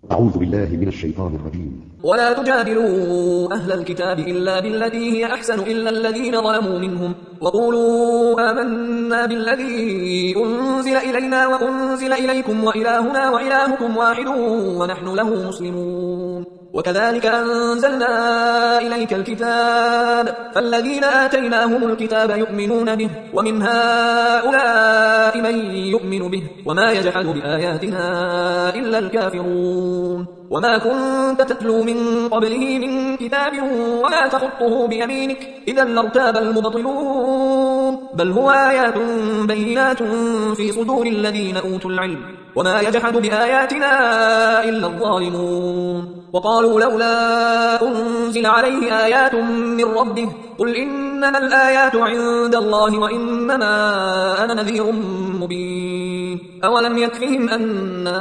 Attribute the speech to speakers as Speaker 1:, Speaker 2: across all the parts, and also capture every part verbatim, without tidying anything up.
Speaker 1: أعوذ بالله من الشيطان الرجيم.
Speaker 2: ولا تجادلوا أهل الكتاب إلا بالتي هي أحسن إلا الذين ظلموا منهم وقولوا آمنا بالذي أنزل إلينا وأنزل إليكم وإلهنا وإلهكم واحد ونحن له مسلمون. وكذلك أنزلنا إليك الكتاب فالذين آتيناهم الكتاب يؤمنون به ومن هؤلاء من يؤمن به وما يجحد بآياتنا إلا الكافرون. وما كنت تتلو من قبله من كتاب ولا تخطه بيمينك إذا لارتاب المبطلون بل هو آيات بينات في صدور الذين أوتوا العلم وما يجحد بآياتنا إلا الظالمون. وقالوا لولا أنزل عليه آيات من ربه قل إنما الآيات عند الله وإنما أنا نذير مبين. أولم يكفهم أنا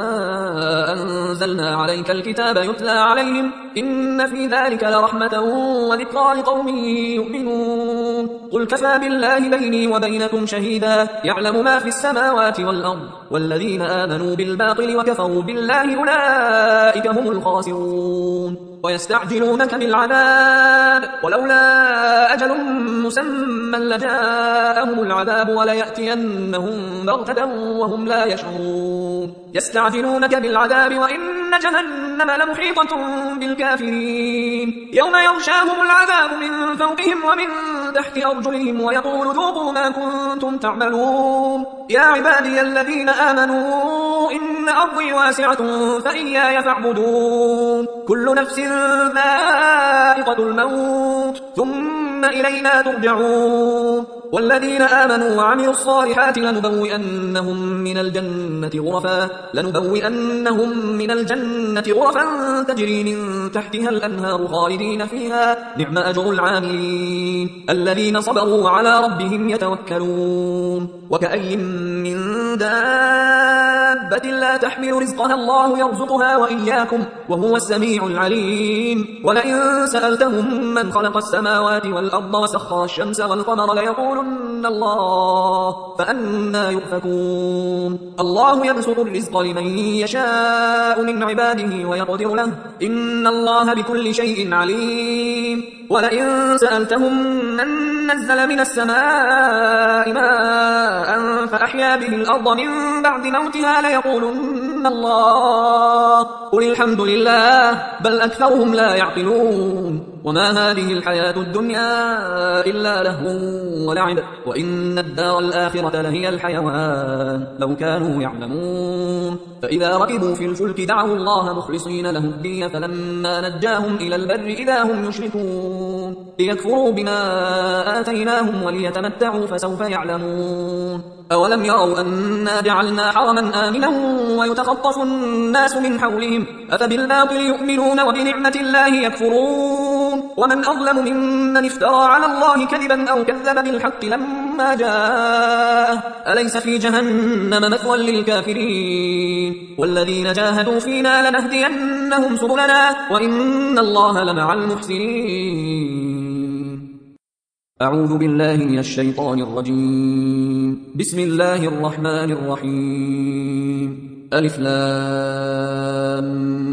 Speaker 2: أنزلنا عليك الكتاب يتلى عليهم إن في ذلك لرحمة وذكرى لقوم يؤمنون. قل كفى بالله بيني وبينكم شهيدا يعلم ما في السماوات والأرض والذين آمنوا بالباطل وكفروا بالله أولئك هم الخاسرون. ويستعجلونك بالعذاب ولولا أجل مسمى لجاءهم العذاب وليأتينهم بغتة وهم لا يشعرون. يستعجلونك بالعذاب وإن جهنم لمحيطة بالكافرين يوم يغشاهم العذاب من فوقهم ومن تحت أرجلهم ويقول ذوقوا ما كنتم تعملون. يا عبادي الذين آمنوا إن أرضي واسعة فإياي فاعبدون. كل نفس ذائقة الموت ثم إلينا ترجعون. والذين آمنوا وعملوا الصالحات لنبوئنهم من الجنة غرفا لنبوئنهم من الجنة غرفا تجري من تحتها الأنهار خالدين فيها نعم أجر العاملين الذين صبروا على ربهم يتوكلون. وكأي من دابة لا تحمل رزقها الله يرزقها وإياكم وهو السميع العليم. ولئن سألتهم من خلق السماوات والأرض وسخر الشمس والقمر ليقولن الله فأنى يؤفكون. الله يبسط الرزق لمن يشاء من عباده ويقدر له إن الله بكل شيء عليم. ولئن سألتهم من نزل من السماء ماء فأحيا به الأرض من بعد موتها ليقولن الله قل الحمد لله بل أكثرهم لا يعقلون. وما هذه الحياة الدنيا إلا لهو ولعب وإن الدار الآخرة لهي الحيوان لو كانوا يعلمون. فإذا ركبوا في الفلك دعوا الله مخلصين له الدين فلما نجاهم إلى البر إذا هم يشركون ليكفروا بما آتيناهم وليتمتعوا فسوف يعلمون. أولم يروا أنا جعلنا حرما آمنا ويتخطف الناس من حولهم أفبالباطل يؤمنون وبنعمة الله يكفرون. ومن أظلم ممن افترى على الله كذبا أو كذب بالحق لما جاءه أليس في جهنم مثوى للكافرين. والذين جاهدوا فينا لنهدينهم سبلنا وإن الله لمع المحسنين. أعوذ بالله من الشيطان الرجيم. بسم الله الرحمن الرحيم. ألف لام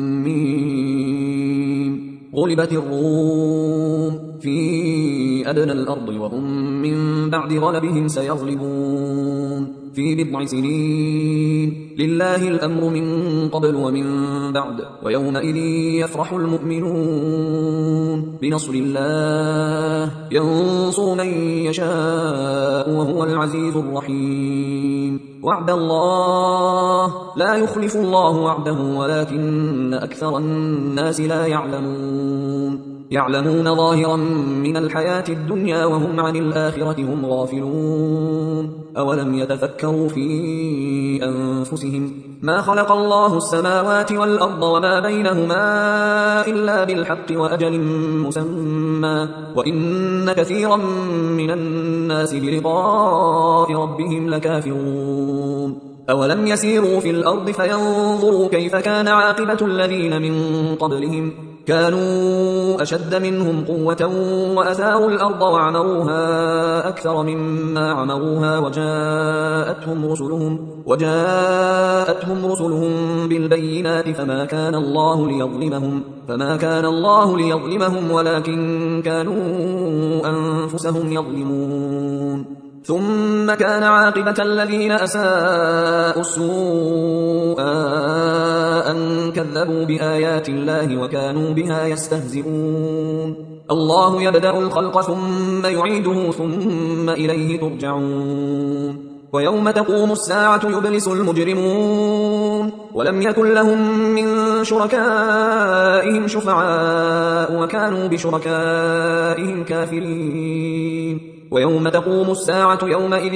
Speaker 2: ميم. غلبت الروم في أدنى الأرض وهم من بعد غلبهم سيغلبون في بضع سنين لله الأمر من قبل ومن بعد ويومئذ يفرح المؤمنون بنصر الله ينصر من يشاء وهو العزيز الرحيم. وعد الله لا يخلف الله وعده ولكن أكثر الناس لا يعلمون. يعلمون ظاهرا من الحياة الدنيا وهم عن الآخرة هم غافلون. أولم يتفكروا في أنفسهم ما خلق الله السماوات والأرض وما بينهما إلا بالحق وأجل مسمى وإن كثيرا من الناس بلقاء ربهم لكافرون. أولم يسيروا في الأرض فينظروا كيف كان عاقبة الذين من قبلهم كانوا أشد منهم قوة وأثاروا الأرض وعمروها أكثر مما عمروها وجاءتهم رسلهم وجاءتهم رسلهم بالبينات فما كان الله ليظلمهم فما كان الله ليظلمهم ولكن كانوا أنفسهم يظلمون ثم كان عاقبة الذين أساءوا السوء أن كذبوا بآيات الله وكانوا بها يستهزئون الله يبدأ الخلق ثم يعيده ثم إليه ترجعون ويوم تقوم الساعة يبلس المجرمون ولم يكن لهم من شركائهم شفعاء وكانوا بشركائهم كافرين ويوم تقوم الساعة يومئذ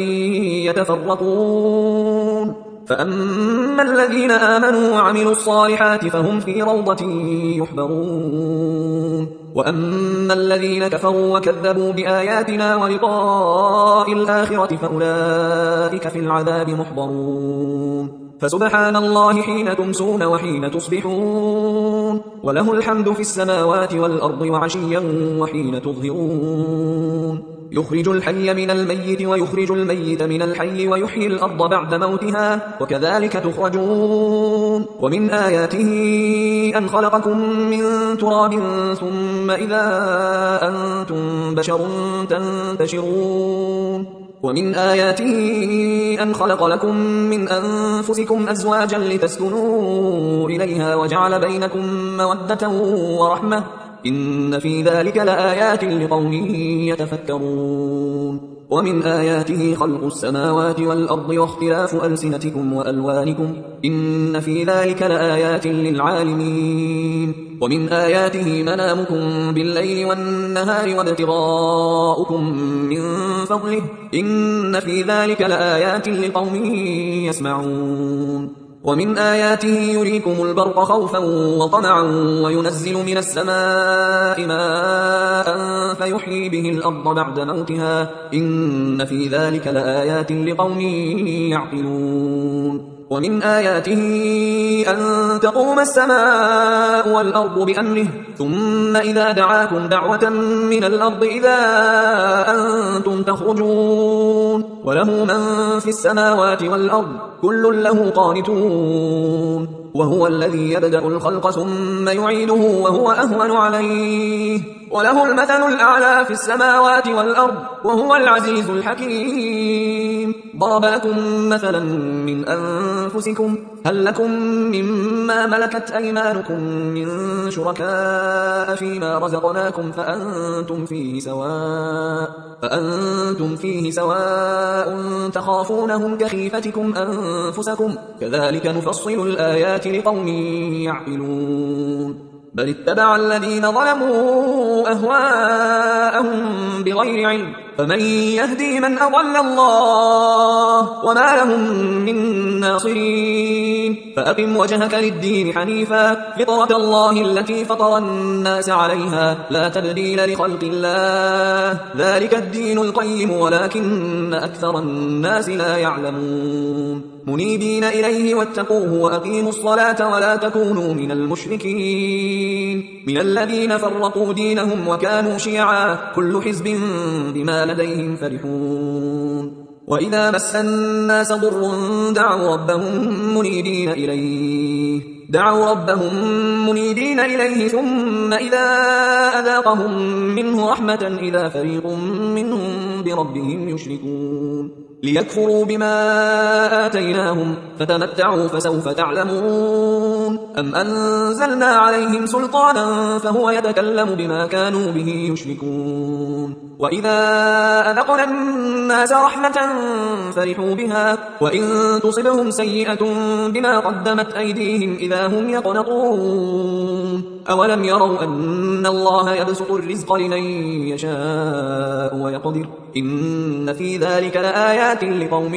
Speaker 2: يتفرقون فأما الذين آمنوا وعملوا الصالحات فهم في روضة يحبرون وأما الذين كفروا وكذبوا بآياتنا ولقاء الآخرة فأولئك في العذاب محضرون فسبحان الله حين تمسون وحين تصبحون وله الحمد في السماوات والأرض وعشيا وحين تظهرون يخرج الحي من الميت ويخرج الميت من الحي ويحيي الأرض بعد موتها وكذلك تخرجون ومن آياته أن خلقكم من تراب ثم إذا أنتم بشر تنتشرون ومن آياته أن خلق لكم من أنفسكم أزواجا لتسكنوا إليها وجعل بينكم مودة ورحمة إن في ذلك لآيات لقوم يتفكرون ومن آياته خلق السماوات والأرض واختلاف ألسنتكم وألوانكم إن في ذلك لآيات للعالمين ومن آياته منامكم بالليل والنهار وابتغاؤكم من فضله إن في ذلك لآيات لقوم يسمعون ومن آياته يريكم البرق خوفا وطمعا وينزل من السماء ماء فيحيي به الأرض بعد موتها إن في ذلك لآيات لقوم يعقلون ومن آياته أن تقوم السماء والأرض بأمره ثم إذا دعاكم دعوة من الأرض إذا أنتم تخرجون وله من في السماوات والأرض كل له قانتون وهو الذي يبدأ الخلق ثم يعيده وهو أهون عليه وله المثل الأعلى في السماوات والأرض وهو العزيز الحكيم ضرب لكم مثلا من أنفسكم هل لكم مما ملكت أيمانكم من شركاء فيما رزقناكم فأنتم فيه سواء فأنتم فيه سواء تخافونهم كخيفتكم أنفسكم كذلك نفصل الآيات لقوم يعقلون بل اتبع الذين ظلموا أهواءهم بغير علم فمن يهدي من أضل الله وما لهم من ناصرين فأقم وجهك للدين حنيفا فطرة الله التي فطر الناس عليها لا تبديل لخلق الله ذلك الدين القيم ولكن أكثر الناس لا يعلمون منيبين إليه واتقوه وأقيموا الصلاة ولا تكونوا من المشركين من الذين فرقوا دينهم وكانوا شيعا كل حزب بما لديهم فرحون وإذا مس الناس ضر دعوا ربهم منيبين إليه دعوا ربهم منيبين إليه ثم إذا أذاقهم منه رحمة إذا فريق منهم بربهم يشركون ليكفروا بما آتيناهم فتمتعوا فسوف تعلمون أم أنزلنا عليهم سلطانا فهو يتكلم بما كانوا به يشركون وإذا أذقنا الناس رحمة فرحوا بها وإن تصبهم سيئة بما قدمت أيديهم إذا هم يقنطون أولم يروا أن الله يبسط الرزق لمن يشاء ويقدر إن في ذلك لآيات لقوم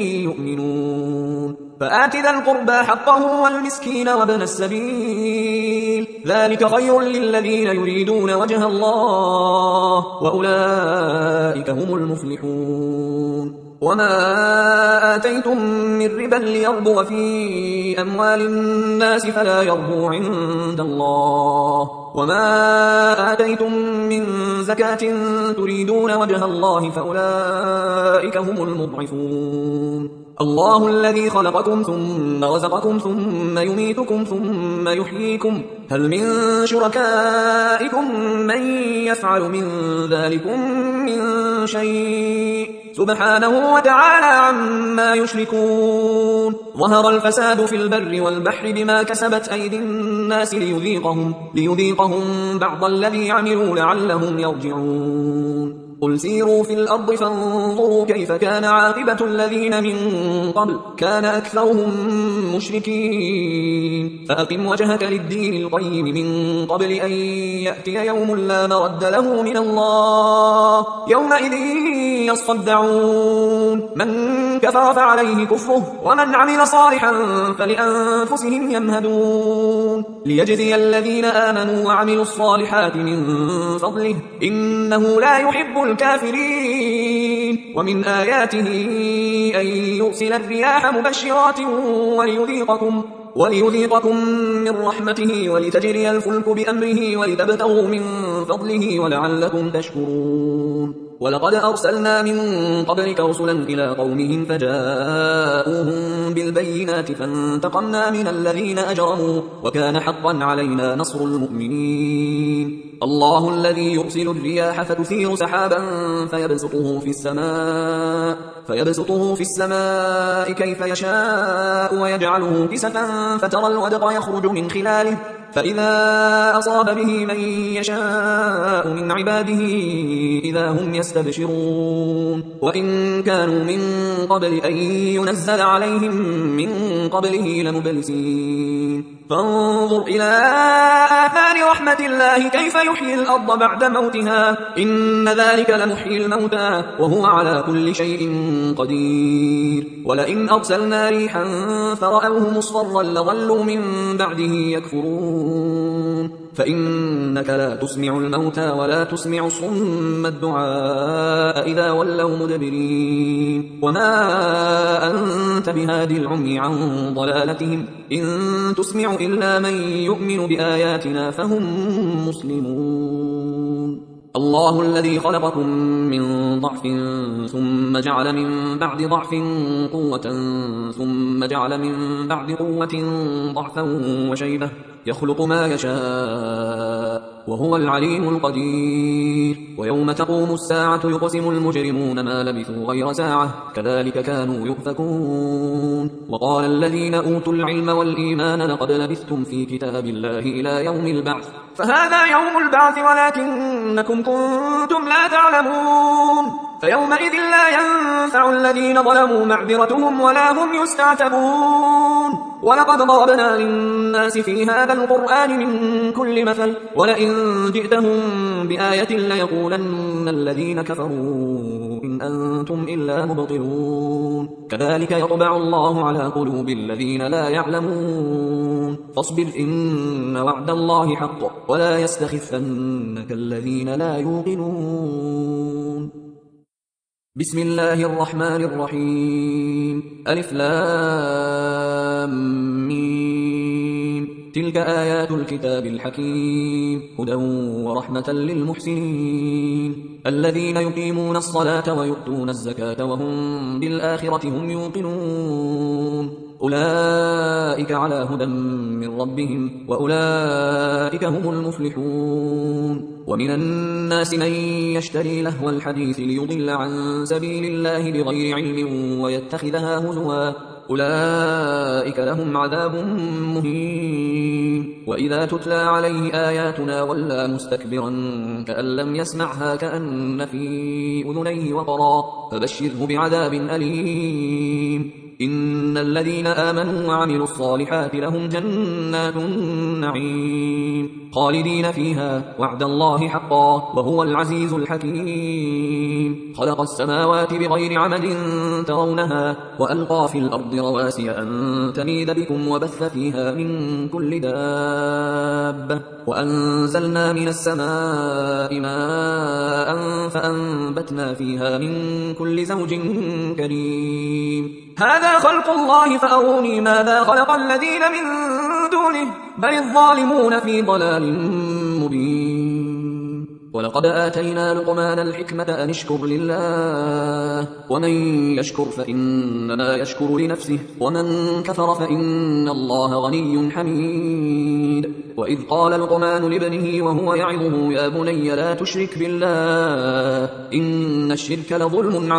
Speaker 2: يؤمنون فآت ذا القربى حقه والمسكين وابن السبيل ذلك خير للذين يريدون وجه الله وأولئك هم المفلحون وما آتيتم من ربا ليربو في أموال الناس فلا يربو عند الله وما آتيتم من زكاة تريدون وجه الله فأولئك هم المضعفون الله الذي خلقكم ثم رزقكم ثم يميتكم ثم يحييكم هل من شركائكم من يفعل من ذلكم من شيء سبحانه وتعالى عما يشركون ظهر الفساد في البر والبحر بما كسبت أيدي الناس ليذيقهم, ليذيقهم بعض الذي عملوا لعلهم يرجعون قل سيروا في الأرض فانظروا كيف كان عاقبة الذين من قبل كان أكثرهم مشركين فأقم وجهك للدين القيم من قبل أن يأتي يوم لا مرد له من الله يومئذ يصدعون من كفر فعليه كفره ومن عمل صالحا فلأنفسهم يمهدون ليجزي الذين آمنوا وعملوا الصالحات من فضله إنه لا يحب الكافرين ومن آياته أن يرسل الرياح مبشرات وليذيقكم وليذيقكم من رحمته ولتجري الفلك بأمره ولتبتغوا من فضله ولعلكم تشكرون ولقد أرسلنا من قبلك رسلا إلى قومهم فجاءوهم بالبينات فانتقمنا من الذين أجرموا وكان حقا علينا نصر المؤمنين الله الذي يرسل الرياح فتثير سحابا فيبسطه في السماء فيبسطه في السماء كيف يشاء ويجعله كسفا فترى الودق يخرج من خلاله فإذا أصاب به من يشاء من عباده إذا هم يستبشرون وإن كانوا من قبل أن ينزل عليهم من قبله لمبلسين فانظر إلى آثار رحمة الله كيف يحيي الأرض بعد موتها إن ذلك لمحيي الموتى وهو على كل شيء قدير ولئن أرسلنا ريحا فرأوه مصفرا لظلوا من بعده يكفرون فإنك لا تسمع الموتى ولا تسمع الصم الدعاء إذا ولوا مدبرين وما أنت بهادي العمي عن ضلالتهم إن تسمع إلا من يؤمن بآياتنا فهم مسلمون الله الذي خلقكم من ضعف ثم جعل من بعد ضعف قوة ثم جعل من بعد قوة ضعفا وشيبة يخلق ما يشاء وهو العليم القدير ويوم تقوم الساعة يقسم المجرمون ما لبثوا غير ساعة كذلك كانوا يؤفكون وقال الذين أوتوا العلم والإيمان لقد لبثتم في كتاب الله إلى يوم البعث فهذا يوم البعث ولكنكم كنتم لا تعلمون فيومئذ لا ينفع الذين ظلموا معذرتهم ولا هم يستعتبون ولقد ضربنا للناس في هذا القرآن من كل مثل ولئن جئتهم بآية ليقولن الذين كفروا إن أنتم إلا مبطلون كذلك يطبع الله على قلوب الذين لا يعلمون فاصبر إن وعد الله حق ولا يستخفنك الذين لا يوقنون بسم الله الرحمن الرحيم ألف لام ميم تلك آيات الكتاب الحكيم هدى ورحمة للمحسنين الذين يقيمون الصلاة ويؤتون الزكاة وهم بالآخرة هم يوقنون أولئك على هدى من ربهم وأولئك هم المفلحون ومن الناس من يشتري لهو الحديث ليضل عن سبيل الله بغير علم ويتخذها هزوا أولئك لهم عذاب مهين وإذا تتلى عليه آياتنا ولى مستكبرا كأن لم يسمعها كأن في أذنيه وقرا فبشره بعذاب أليم إن الذين آمنوا وعملوا الصالحات لهم جنات النعيم خالدين فيها وعد الله حقا وهو العزيز الحكيم خلق السماوات بغير عمد ترونها وألقى في الأرض رواسي أن تميد بكم وبث فيها من كل دابة وأنزلنا من السماء ماء فأنبتنا فيها من كل زوج كريم هذا خلق الله فأروني ماذا خلق الذين من دونه بل الظالمون في ضلال مبين ولقد آتينا لقمان الحكمة أن اشكر لله ومن يشكر فإنما يشكر لنفسه ومن كفر فإن الله غني حميد. وإذ قال لقمان لابنه وهو يعظه يا بني لا تشرك بالله إن الشرك لظلم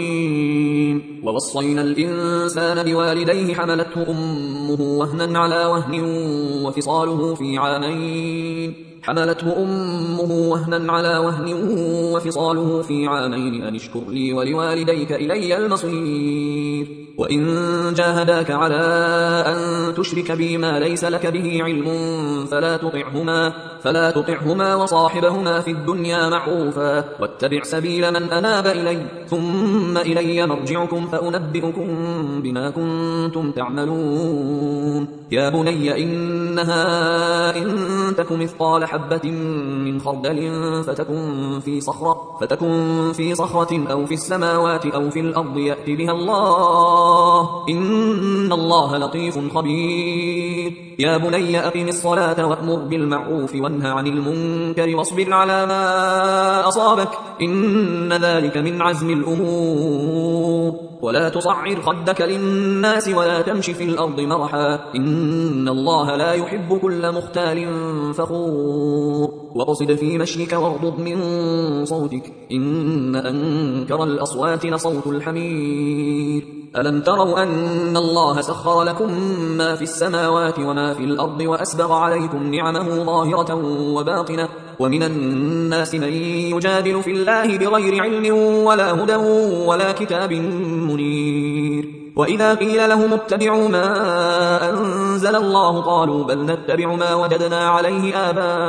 Speaker 2: عظيم. ووصينا الإنسان بوالديه حملته أمه وهنا على وهن وفصاله في عامين حملته أمه وهنا على وهن وفصاله في عامين أن اشكر لي ولوالديك إلي المصير. وإن جاهداك على أن تشرك بي ما ليس لك به علم فلا تطعهما فلا تطعهما وصاحبهما في الدنيا معروفا واتبع سبيل من أناب إلي ثم إلي مرجعكم فأنبئكم بما كنتم تعملون. يا بني إنها إن تك مثقال حبة من خردل فتكن في صخرة فتكن في صخرة أو في السماوات أو في الأرض يأت بها الله إن الله لطيف خبير. يا بني أقم الصلاة وأمر بالمعروف وانه عن المنكر واصبر على ما أصابك إن ذلك من عزم الأمور. ولا تصعر خدك للناس ولا تمشي في الأرض مرحا إن الله لا يحب كل مختال فخور. واقصد في مشيك واغضض من صوتك إن أنكر الأصوات لصوت الحمير. ألم تروا أن الله سخر لكم ما في السماوات وما في الأرض وأسبغ عليكم نعمه ظاهرة وباطنة ومن الناس من يجادل في الله بغير علم ولا هدى ولا كتاب منير. وإذا قيل لهم اتبعوا ما أنزل الله قالوا بل نتبع ما وجدنا عليه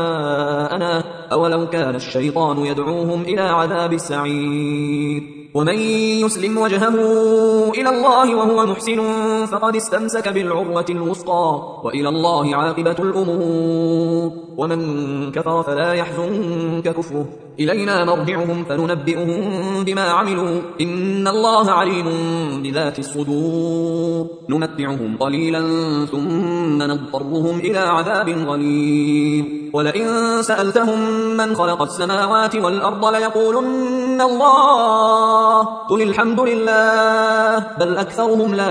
Speaker 2: آباءنا أولو كان الشيطان يدعوهم إلى عذاب السعير. ومن يسلم وجهه إلى الله وهو محسن فقد استمسك بالعروة الوثقى وإلى الله عاقبة الأمور. ومن كفر فلا يحزنك كفره إلينا مرجعهم فننبئهم بما عملوا إن الله عليم بذات الصدور. نمتعهم قليلا ثم نضطرهم إلى عذاب غليظ. ولئن سألتهم من خلق السماوات والأرض ليقولن الله قل الحمد لله بل أكثرهم لا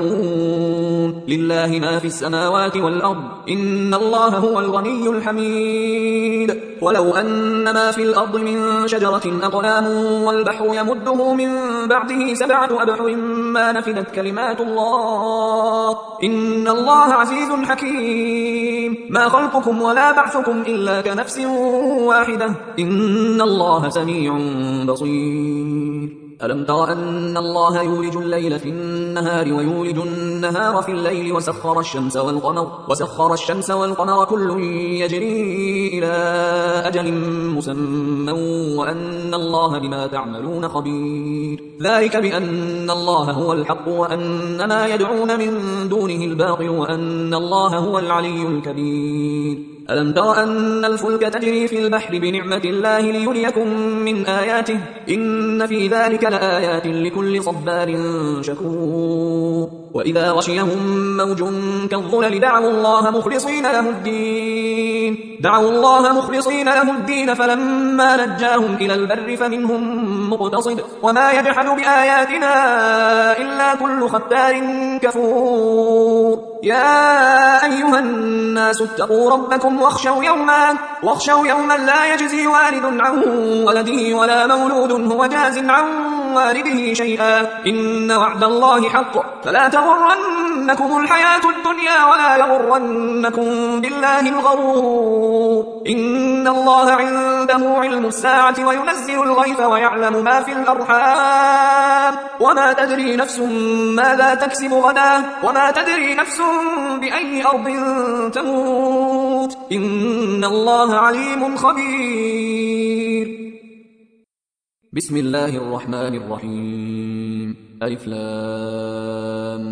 Speaker 2: يعلمون. لله ما في السماوات والأرض إن الله هو الغني الحميد. ولو أن ما في الأرض من شجرة أقلام والبحر يمده من بعده سبعة أبحر ما نفدت كلمات الله إن الله عزيز حكيم. ما خلقكم ولا بعثكم إلا كنفس واحدة إن الله سميع بصير. ألم تر أن الله يولج الليل في النهار ويولج النهار في الليل وسخر الشمس والقمر وسخر الشمس والقمر كل يجري إلى أجل مسمى وأن الله بما تعملون خبير. ذلك بأن الله هو الحق وأن ما يدعون من دونه الباطل وأن الله هو العلي الكبير. ألم تر أن الفلك تجري في البحر بنعمة الله ليريكم من آياته إن في ذلك لآيات لكل صبار شكور. وإذا غشيهم موج كالظلل دعوا الله مخلصين له الدين دعوا الله مخلصين له الدين فلما نجاهم إلى البر فمنهم مقتصد وما يجحد بآياتنا إلا كل ختار كفور. يا أيها الناس اتقوا ربكم واخشوا يوما واخشوا يوما لا يجزي والد عن ولده ولا مولود هو جاز عن والده شيئا إن وعد الله حق فلا تغرنكم الحياة الدنيا ولا يغرنكم بالله الغرور. إن الله عنده علم الساعة وينزل الغيث ويعلم ما في الأرحام وما تدري نفس ماذا تكسب غدا وما تدري نفس بأي أرض تموت إن الله عليم خبير. بسم الله الرحمن الرحيم. ألف لام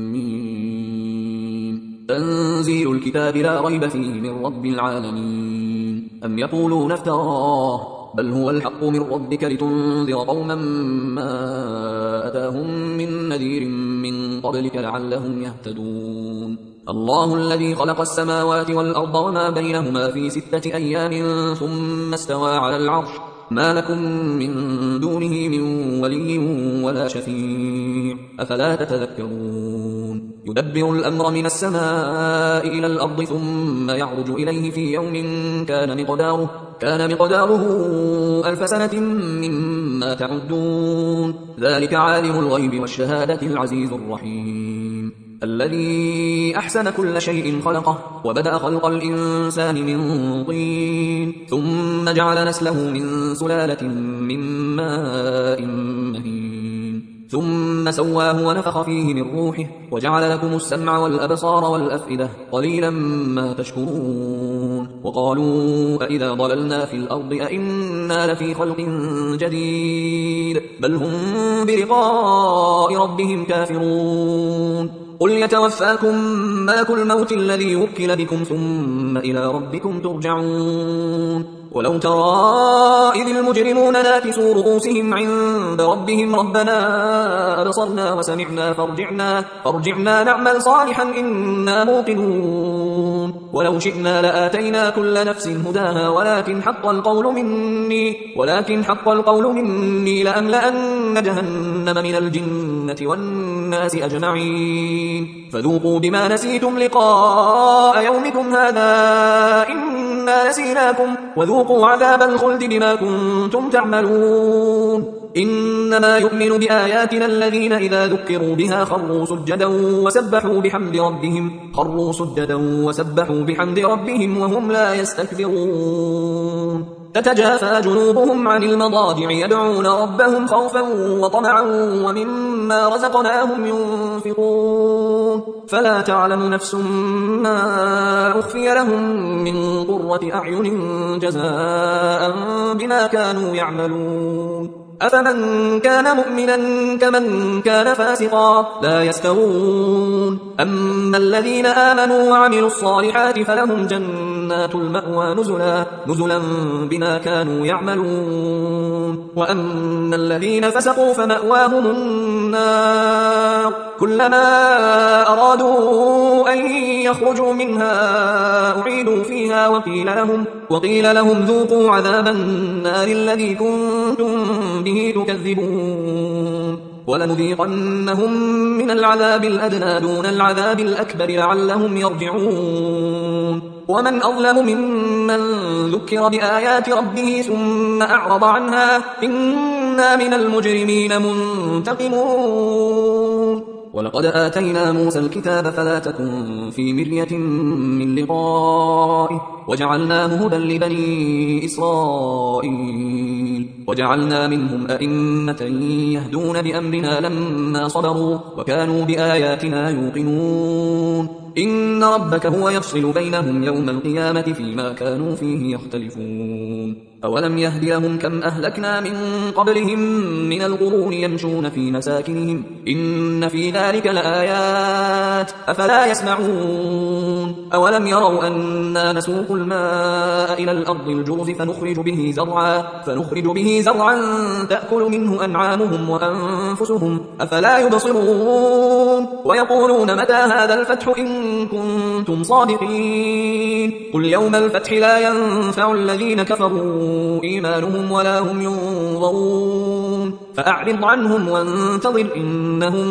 Speaker 2: ميم. تنزيل الكتاب لا ريب فيه من رب العالمين. أم يقولون افتراه بل هو الحق من ربك لتنذر قوما ما أتاهم من نذير من قبلك لعلهم يهتدون. الله الذي خلق السماوات والأرض وما بينهما في ستة أيام ثم استوى على العرش ما لكم من دونه من ولي ولا شفيع أفلا تتذكرون يدبر الأمر من السماء إلى الأرض ثم يعرج إليه في يوم كان مقداره كان مقداره ألف سنة مما تعدون ذلك عالم الغيب والشهادة العزيز الرحيم الذي أحسن كل شيء خلقه وبدأ خلق الإنسان من طين ثم جعل نسله من سلالة من ماء مهين ثم سواه ونفخ فيه من روحه وجعل لكم السمع والأبصار والأفئدة قليلا ما تشكرون وقالوا أئذا ضللنا في الأرض أئنا لفي خلق جديد بل هم بلقاء ربهم كافرون قل يتوفاكم ملك الموت الذي وكل بكم ثم إلى ربكم ترجعون ولو ترى إذ المجرمون ناكسوا رؤوسهم عند ربهم ربنا أبصرنا وسمعنا فارجعنا, فارجعنا نعمل صالحا إنا موقنون ولو شئنا لآتينا كل نفس هداها ولكن حق القول مني ولكن حق القول مني لأملأن جهنم من الجنة والناس أجمعين فذوقوا بما نسيتم لقاء يومكم هذا إنا نسيناكم وذوقوا عذاب الخلد بما كنتم تعملون إنما يؤمن بآياتنا الذين إذا ذكروا بها خروا سجدا وسبحوا بحمد ربهم خروا سجدا وسبحوا بحمد ربهم وهم لا يستكبرون تتجافى جنوبهم عن المضاجع يدعون ربهم خوفا وطمعا ومما رزقناهم ينفقون فلا تعلم نفس ما أخفي لهم من قرة أعين جزاء بما كانوا يعملون أفمن كان مؤمنا كمن كان فاسقا لا يستوون أما الذين آمنوا وعملوا الصالحات فلهم جنات المأوى نزلا, نزلا بما كانوا يعملون وأما الذين فسقوا فمأواهم النار كلما أرادوا أن يخرجوا منها أعيدوا فيها وقيل لهم, وقيل لهم ذوقوا عذاب النار الذي كنتم به تكذبون ولنذيقنهم من العذاب الأدنى دون العذاب الأكبر لعلهم يرجعون ومن أظلم ممن ذكر بآيات ربه ثم أعرض عنها إنا من المجرمين منتقمون ولقد آتينا موسى الكتاب فلا تكن في مرية من لقائه وجعلناه هدى لبني إسرائيل وجعلنا منهم أئمة يهدون بأمرنا لما صبروا وكانوا بآياتنا يوقنون إن ربك هو يفصل بينهم يوم القيامة فيما كانوا فيه يختلفون أولم يهد لهم كم أهلكنا من قبلهم من القرون يمشون في مساكنهم إن في ذلك لآيات أفلا يسمعون أولم يروا أنا نسوق الماء إلى الأرض الجرز فنخرج به زرعا فنخرج به زرعا تأكل منه أنعامهم وأنفسهم أفلا يبصرون ويقولون متى هذا الفتح إن كنتم صادقين قل يوم الفتح لا ينفع الذين كفروا إيمانهم ولا هم ينظرون فأعرض عنهم وانتظر إنهم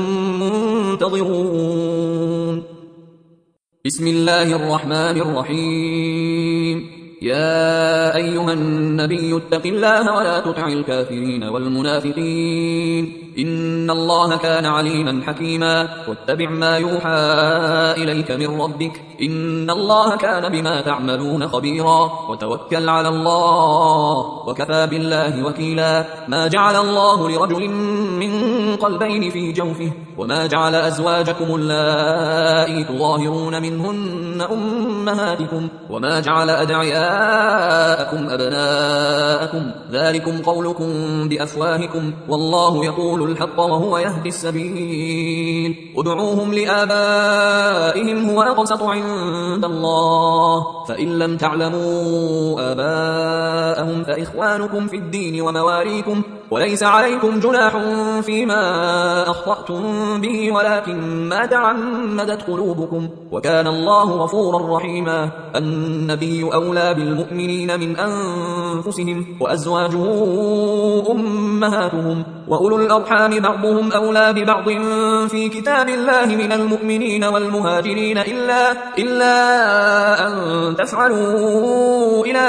Speaker 2: منتظرون بسم الله الرحمن الرحيم يا أيها النبي اتق الله ولا تطع الكافرين والمنافقين إن الله كان عليما حكيما واتبع ما يوحى إليك من ربك إن الله كان بما تعملون خبيرا وتوكل على الله وكفى بالله وكيلا ما جعل الله لرجل من قلبين في جوفه وما جعل أزواجكم اللائي تظاهرون منهن أمهاتكم وما جعل أدعياءكم أبناءكم ذلكم قولكم بأفواهكم والله يقول الحق وهو يهدي السبيل ادعوهم لآبائهم هو أقسط عند الله فإن لم تعلموا آباءهم فإخوانكم في الدين ومواليكم وليس عليكم جناح فيما أخطأتم به ولكن ما تعمدت قلوبكم وكان الله غفورا رحيما. النبي أولى بالمؤمنين من أنفسهم وأزواجه أمهاتهم وأولو الأرحام بعضهم أولى ببعض في كتاب الله من المؤمنين والمهاجرين إلا, إلا أن تفعلوا إلى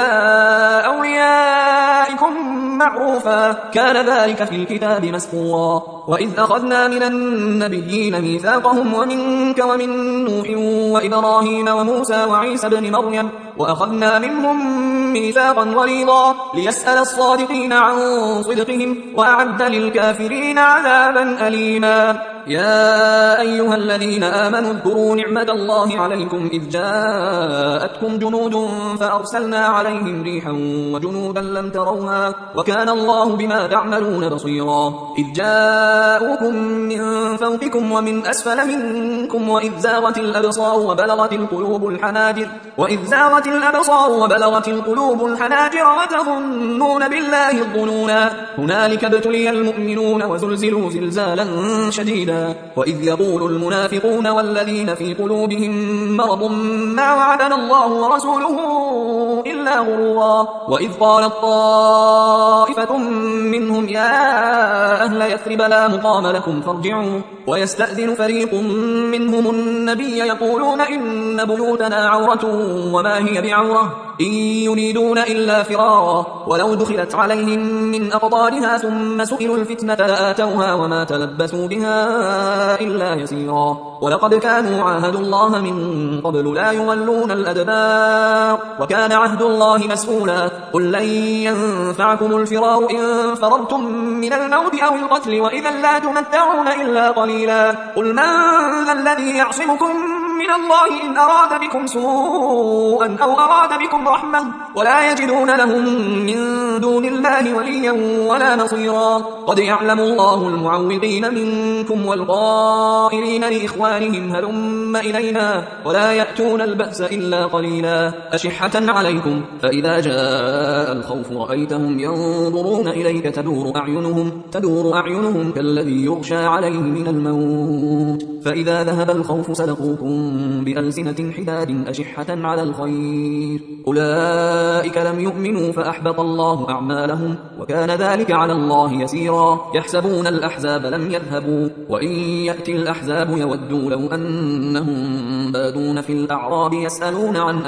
Speaker 2: أوليائكم معروفا كان ذلك في الكتاب مسطورا. وإذ أخذنا من النبيين ميثاقهم ومنك ومن نوح وإبراهيم وموسى وعيسى بن مريم وأخذنا منهم ميثاقا غليظا ليسأل الصادقين عن صدقهم وأعد للكافرين عذابا أليما. يا أيها الذين آمنوا اذكروا نعمة الله عليكم إذ جاءتكم جنود فأرسلنا عليهم ريحا وجنودا لم تروها وكان الله بما تعملون بصيرا. إذ جاءوكم من فوقكم ومن أسفل منكم وإذ زاغت الأبصار وبلغت القلوب الحناجر وإذ زاغت الأبصار وبلغت القلوب الحناجر وتظنون بالله الظنونا هنالك ابتلي المؤمنون وزلزلوا زلزالا شديدا. وإذ يقول المنافقون والذين في قلوبهم مرض ما وعدنا الله ورسوله إلا غرورا. وإذ قالت طائفة منهم يا أهل يثرب لا مقام لكم فارجعوا ويستأذن فريق منهم النبي يقولون إن بيوتنا عورة وما هي بعورة إن يريدون إلا فرارا ولو دخلت عليهم من أقطارها ثم سئلوا الفتنة لآتوها وما تلبسوا بها إلا يسيرا. ولقد كانوا عاهدوا الله من قبل لا يولون الأدبار وكان عهد الله مسؤولا. قل لن ينفعكم الفرار إن فررتم من الموت أو القتل وإذا لا تمتعون إلا قليلا. قل من ذا الذي يعصمكم من الله إن أراد بكم سوءا أو أراد بكم رحمة ولا يجدون لهم من دون الله وليا ولا نصيرا. قد يعلم الله المعوقين منكم والقائلين لإخوانهم هلم إلينا ولا يأتون البأس إلا قليلا. أشحة عليكم فإذا جاء الخوف رأيتهم ينظرون إليك تدور أعينهم, تدور أعينهم كالذي يغشى عليه من الموت فإذا ذهب الخوف سلقوكم بألسنة حداد أشحة على الخير أولئك لم يؤمنوا فأحبط الله أعمالهم وكان ذلك على الله يسيرا. يحسبون الأحزاب لم يذهبوا وإن يأتي الأحزاب يودوا لو أنهم بادون في الأعراب يسألون عن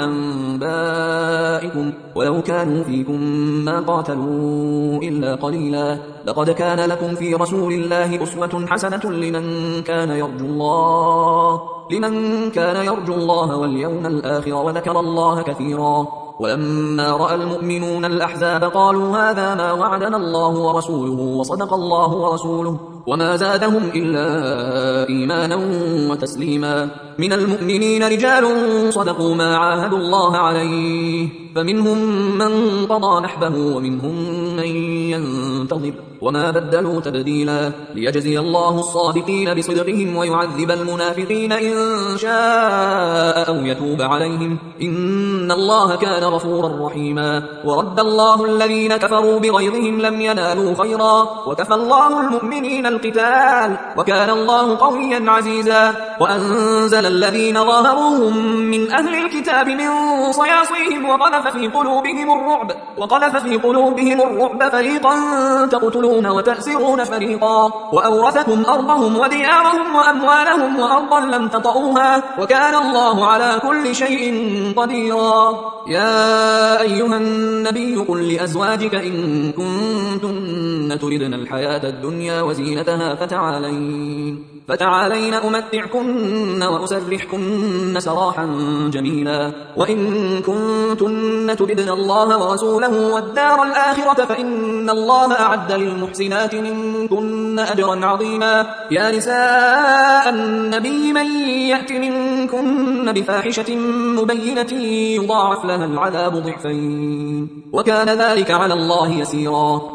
Speaker 2: أنبائكم ولو كانوا فيكم ما قاتلوا إلا قليلا. لقد كان لكم في رسول الله أسوة حسنة لمن كان يرجو الله لمن كان يرجو الله واليوم الآخر وذكر الله كثيرا. ولما رأى المؤمنون الأحزاب قالوا هذا ما وعدنا الله ورسوله وصدق الله ورسوله وما زادهم إلا إيمانا وتسليما. من المؤمنين رجال صدقوا ما عاهدوا الله عليه فمنهم من قضى نحبه ومنهم من ينتظر وما بدلوا تبديلا. ليجزي الله الصادقين بصدقهم ويعذب المنافقين إن شاء أو يتوب عليهم إن الله كان غفورا رحيما. ورد الله الذين كفروا بغيظهم لم ينالوا خيرا وكفى الله المؤمنين القتال وكان الله قويا عزيزا. وأنزل الذين ظاهروهم من أهل الكتاب من صياصيهم وقذف في قلوبهم الرعب وقذف في قلوبهم الرعب فريقا تقتلون وتأسرون فريقا وأورثكم أرضهم وديارهم وأموالهم وأرضا لم تطئوها وكان الله على كل شيء قديرا. يا أيها النبي قل لأزواجك إن كنتن تردن الحياة الدنيا وزينتها فتعالين فتعالين أمتعكن وأسرحكن سراحا جميلا. وإن كنتن تردن الله ورسوله والدار الآخرة فإن الله أعد للمحسنات منكن أجرا عظيما. يا نساء النبي من يأت منكن بفاحشة مبينة يضاعف لها العذاب ضعفين وكان ذلك على الله يسيرا.